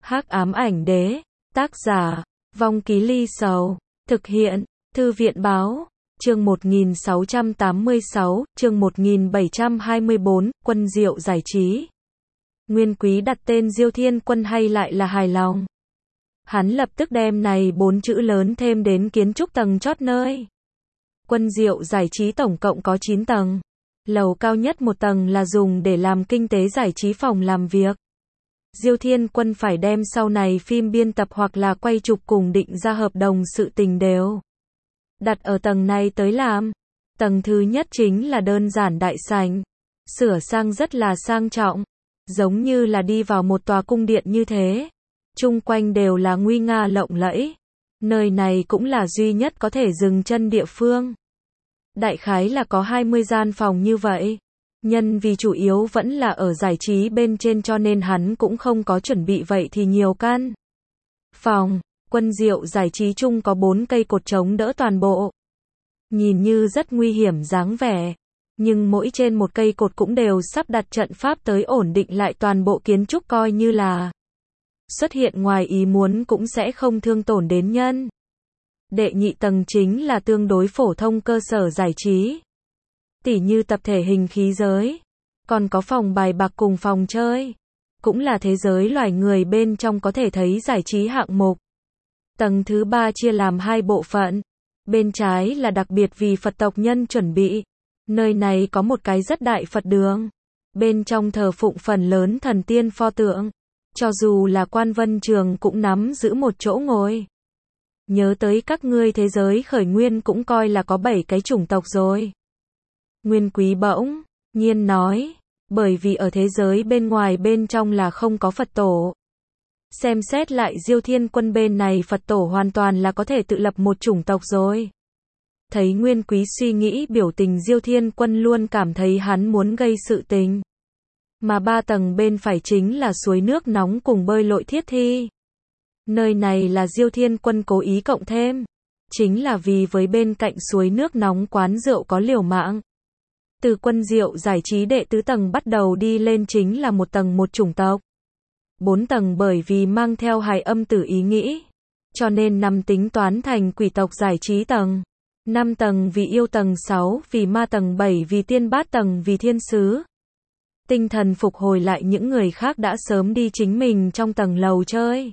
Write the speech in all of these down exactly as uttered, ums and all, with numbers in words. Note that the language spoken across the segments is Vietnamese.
Hắc ám ảnh đế, tác giả, Vong Ký Ly Sầu, thực hiện, Thư viện báo, chương một nghìn sáu trăm tám mươi sáu, chương một nghìn bảy trăm hai mươi bốn, Quân Diệu giải trí. Nguyên Quý đặt tên Diêu Thiên Quân hay lại là hài lòng. Hắn lập tức đem này bốn chữ lớn thêm đến kiến trúc tầng chót nơi. Quân Diệu giải trí tổng cộng có chín tầng. Lầu cao nhất một tầng là dùng để làm kinh tế giải trí phòng làm việc. Diêu Thiên Quân phải đem sau này phim biên tập hoặc là quay chụp cùng định ra hợp đồng sự tình đều đặt ở tầng này tới làm. Tầng thứ nhất chính là đơn giản đại sảnh, sửa sang rất là sang trọng, giống như là đi vào một tòa cung điện như thế. Chung quanh đều là nguy nga lộng lẫy. Nơi này cũng là duy nhất có thể dừng chân địa phương. Đại khái là có hai mươi gian phòng như vậy. Nhân vì chủ yếu vẫn là ở giải trí bên trên cho nên hắn cũng không có chuẩn bị vậy thì nhiều căn phòng. Quân Diệu giải trí chung có bốn cây cột chống đỡ toàn bộ. Nhìn như rất nguy hiểm dáng vẻ, nhưng mỗi trên một cây cột cũng đều sắp đặt trận pháp tới ổn định lại toàn bộ kiến trúc, coi như là xuất hiện ngoài ý muốn cũng sẽ không thương tổn đến nhân. Đệ nhị tầng chính là tương đối phổ thông cơ sở giải trí, tỉ như tập thể hình khí giới, còn có phòng bài bạc cùng phòng chơi, cũng là thế giới loài người bên trong có thể thấy giải trí hạng mục. Tầng thứ ba chia làm hai bộ phận. Bên trái là đặc biệt vì Phật tộc nhân chuẩn bị. Nơi này có một cái rất đại Phật đường. Bên trong thờ phụng phần lớn thần tiên pho tượng. Cho dù là Quan Vân Trường cũng nắm giữ một chỗ ngồi. Nhớ tới các ngươi thế giới khởi nguyên cũng coi là có bảy cái chủng tộc rồi. Nguyên Quý bỗng nhiên nói, bởi vì ở thế giới bên ngoài bên trong là không có Phật tổ. Xem xét lại Diêu Thiên Quân bên này Phật tổ hoàn toàn là có thể tự lập một chủng tộc rồi. Thấy Nguyên Quý suy nghĩ biểu tình, Diêu Thiên Quân luôn cảm thấy hắn muốn gây sự tình. Mà ba tầng bên phải chính là suối nước nóng cùng bơi lội thiết thi. Nơi này là Diêu Thiên Quân cố ý cộng thêm. Chính là vì với bên cạnh suối nước nóng quán rượu có liều mạng. Từ Quân Diệu giải trí đệ tứ tầng bắt đầu đi lên chính là một tầng một chủng tộc. Bốn tầng bởi vì mang theo hài âm tử ý nghĩ, cho nên năm tính toán thành quỷ tộc giải trí tầng. Năm tầng vì yêu tầng, sáu vì ma tầng, bảy vì tiên, bát tầng vì thiên sứ. Tinh thần phục hồi lại, những người khác đã sớm đi chính mình trong tầng lầu chơi.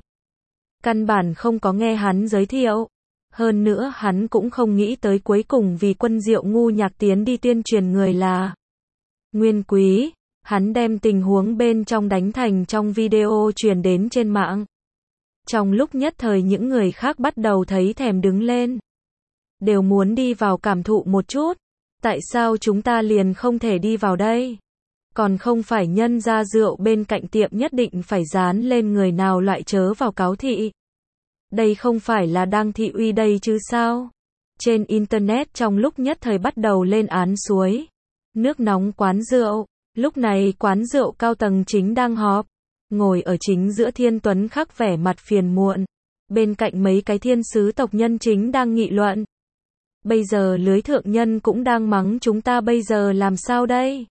Căn bản không có nghe hắn giới thiệu. Hơn nữa hắn cũng không nghĩ tới cuối cùng vì Quân Diệu ngu nhạc tiến đi tuyên truyền người là Nguyên Quý. Hắn đem tình huống bên trong đánh thành trong video truyền đến trên mạng. Trong lúc nhất thời những người khác bắt đầu thấy thèm đứng lên. Đều muốn đi vào cảm thụ một chút. Tại sao chúng ta liền không thể đi vào đây? Còn không phải nhân ra rượu bên cạnh tiệm nhất định phải dán lên người nào loại chớ vào cáo thị. Đây không phải là đang thị uy đây chứ sao? Trên internet trong lúc nhất thời bắt đầu lên án suối nước nóng quán rượu. Lúc này quán rượu cao tầng chính đang họp. Ngồi ở chính giữa Thiên Tuấn Khắc vẻ mặt phiền muộn. Bên cạnh mấy cái thiên sứ tộc nhân chính đang nghị luận. Bây giờ lưới thượng nhân cũng đang mắng chúng ta, bây giờ làm sao đây?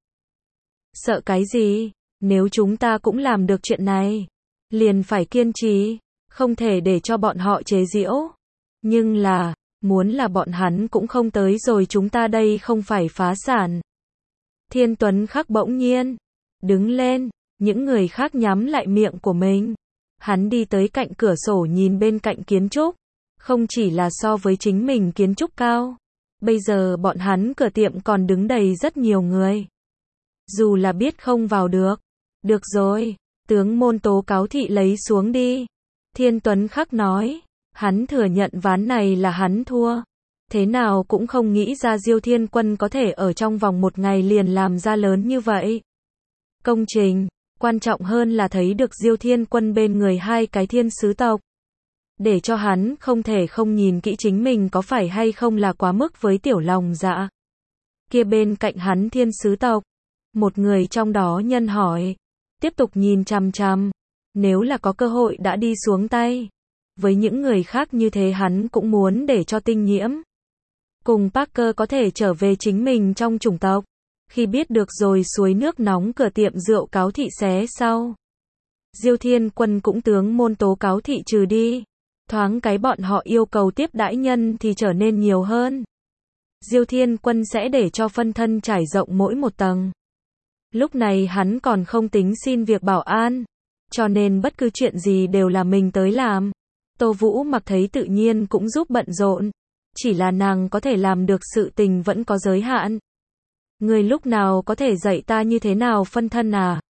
Sợ cái gì? Nếu chúng ta cũng làm được chuyện này, liền phải kiên trì, không thể để cho bọn họ chế giễu. Nhưng là, muốn là bọn hắn cũng không tới rồi chúng ta đây không phải phá sản. Thiên Tuấn Khắc bỗng nhiên đứng lên, những người khác nhắm lại miệng của mình. Hắn đi tới cạnh cửa sổ nhìn bên cạnh kiến trúc, không chỉ là so với chính mình kiến trúc cao, bây giờ bọn hắn cửa tiệm còn đứng đầy rất nhiều người. Dù là biết không vào được. Được rồi, tướng môn tố cáo thị lấy xuống đi. Thiên Tuấn Khắc nói, hắn thừa nhận ván này là hắn thua. Thế nào cũng không nghĩ ra Diêu Thiên Quân có thể ở trong vòng một ngày liền làm ra lớn như vậy công trình. Quan trọng hơn là thấy được Diêu Thiên Quân bên người hai cái thiên sứ tộc. Để cho hắn không thể không nhìn kỹ chính mình có phải hay không là quá mức với tiểu lòng dạ. Kia bên cạnh hắn thiên sứ tộc, một người trong đó nhân hỏi, tiếp tục nhìn chằm chằm, nếu là có cơ hội đã đi xuống tay. Với những người khác như thế hắn cũng muốn để cho Tinh Nhiễm cùng Parker có thể trở về chính mình trong chủng tộc. Khi biết được rồi suối nước nóng cửa tiệm rượu cáo thị xé sau, Diêu Thiên Quân cũng tướng môn tố cáo thị trừ đi. Thoáng cái bọn họ yêu cầu tiếp đãi nhân thì trở nên nhiều hơn. Diêu Thiên Quân sẽ để cho phân thân trải rộng mỗi một tầng. Lúc này hắn còn không tính xin việc bảo an, cho nên bất cứ chuyện gì đều là mình tới làm. Tô Vũ Mặc thấy tự nhiên cũng giúp bận rộn, chỉ là nàng có thể làm được sự tình vẫn có giới hạn. Người lúc nào có thể dạy ta như thế nào phân thân à?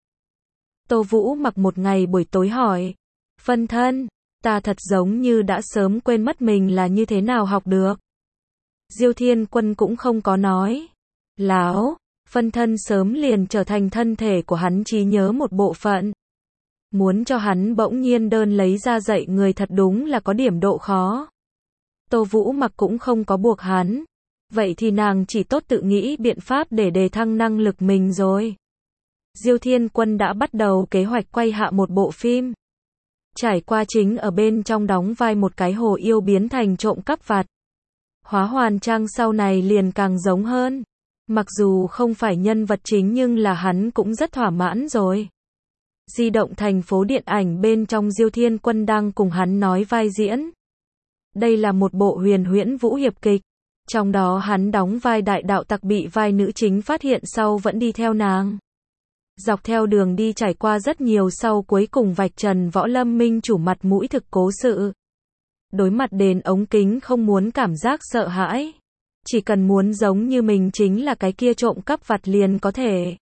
Tô Vũ Mặc một ngày buổi tối hỏi. Phân thân, ta thật giống như đã sớm quên mất mình là như thế nào học được. Diêu Thiên Quân cũng không có nói. Láo, phân thân sớm liền trở thành thân thể của hắn trí nhớ một bộ phận. Muốn cho hắn bỗng nhiên đơn lấy ra dạy người thật đúng là có điểm độ khó. Tô Vũ Mặc cũng không có buộc hắn. Vậy thì nàng chỉ tốt tự nghĩ biện pháp để đề thăng năng lực mình rồi. Diêu Thiên Quân đã bắt đầu kế hoạch quay hạ một bộ phim. Trải qua chính ở bên trong đóng vai một cái hồ yêu biến thành trộm cắp vặt. Hóa Hoàn Trang sau này liền càng giống hơn. Mặc dù không phải nhân vật chính nhưng là hắn cũng rất thỏa mãn rồi. Di động thành phố điện ảnh bên trong Diêu Thiên Quân đang cùng hắn nói vai diễn. Đây là một bộ huyền huyễn vũ hiệp kịch. Trong đó hắn đóng vai đại đạo tặc bị vai nữ chính phát hiện sau vẫn đi theo nàng. Dọc theo đường đi trải qua rất nhiều sau cuối cùng vạch trần Võ Lâm Minh chủ mặt mũi thực cố sự. Đối mặt đền ống kính không muốn cảm giác sợ hãi. Chỉ cần muốn giống như mình chính là cái kia trộm cắp vặt liền có thể.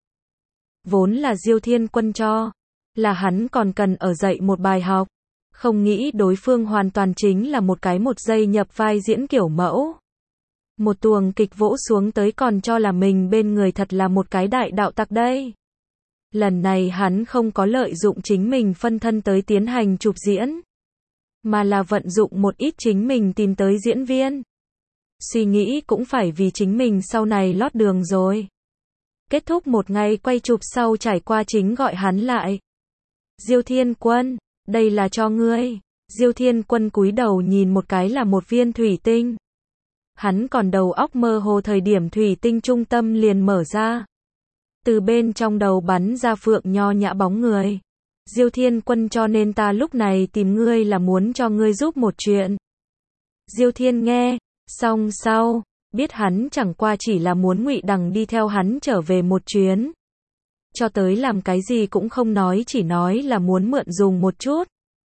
Vốn là Diêu Thiên Quân cho. Là hắn còn cần ở dạy một bài học. Không nghĩ đối phương hoàn toàn chính là một cái một giây nhập vai diễn kiểu mẫu. Một tuồng kịch vỗ xuống tới còn cho là mình bên người thật là một cái đại đạo tặc đây. Lần này hắn không có lợi dụng chính mình phân thân tới tiến hành chụp diễn. Mà là vận dụng một ít chính mình tìm tới diễn viên. Suy nghĩ cũng phải vì chính mình sau này lót đường rồi. Kết thúc một ngày quay chụp sau trải qua chính gọi hắn lại. Diêu Thiên Quân, đây là cho ngươi. Diêu Thiên Quân cúi đầu nhìn một cái là một viên thủy tinh. Hắn còn đầu óc mơ hồ thời điểm thủy tinh trung tâm liền mở ra. Từ bên trong đầu bắn ra Phượng Nho Nhã bóng người. Diêu Thiên Quân, cho nên ta lúc này tìm ngươi là muốn cho ngươi giúp một chuyện. Diêu Thiên nghe, xong sau, biết hắn chẳng qua chỉ là muốn Ngụy Đằng đi theo hắn trở về một chuyến. Cho tới làm cái gì cũng không nói, chỉ nói là muốn mượn dùng một chút.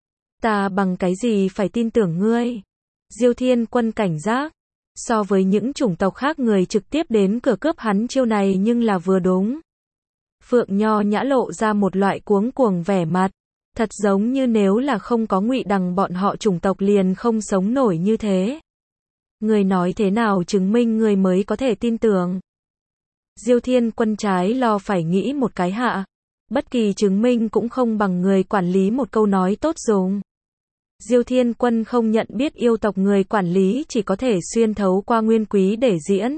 Ta bằng cái gì phải tin tưởng ngươi? Diêu Thiên Quân cảnh giác. So với những chủng tộc khác người trực tiếp đến cửa cướp hắn chiêu này nhưng là vừa đúng. Phượng Nho Nhã lộ ra một loại cuống cuồng vẻ mặt. Thật giống như nếu là không có Ngụy Đằng bọn họ chủng tộc liền không sống nổi như thế. Người nói thế nào chứng minh người mới có thể tin tưởng? Diêu Thiên Quân trái lo phải nghĩ một cái hạ. Bất kỳ chứng minh cũng không bằng người quản lý một câu nói tốt dùng. Diêu Thiên Quân không nhận biết yêu tộc người quản lý chỉ có thể xuyên thấu qua Nguyên Quý để diễn.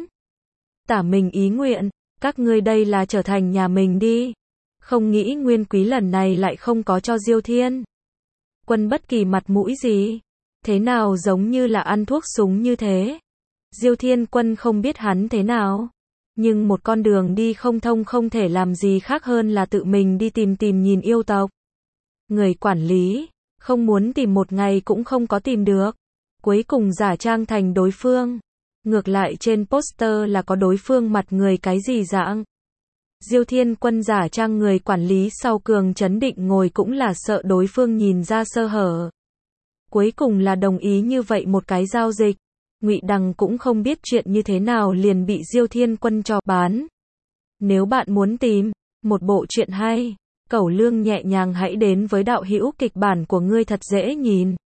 Tả mình ý nguyện, các ngươi đây là trở thành nhà mình đi. Không nghĩ Nguyên Quý lần này lại không có cho Diêu Thiên Quân bất kỳ mặt mũi gì. Thế nào giống như là ăn thuốc súng như thế. Diêu Thiên Quân không biết hắn thế nào. Nhưng một con đường đi không thông không thể làm gì khác hơn là tự mình đi tìm tìm nhìn yêu tộc. Người quản lý, không muốn tìm một ngày cũng không có tìm được. Cuối cùng giả trang thành đối phương. Ngược lại trên poster là có đối phương mặt người cái gì dạng. Diêu Thiên Quân giả trang người quản lý sau cường trấn định ngồi cũng là sợ đối phương nhìn ra sơ hở. Cuối cùng là đồng ý như vậy một cái giao dịch. Ngụy Đằng cũng không biết chuyện như thế nào liền bị Diêu Thiên Quân cho bán. Nếu bạn muốn tìm một bộ truyện hay, Cẩu Lương nhẹ nhàng hãy đến với đạo hữu kịch bản của ngươi thật dễ nhìn.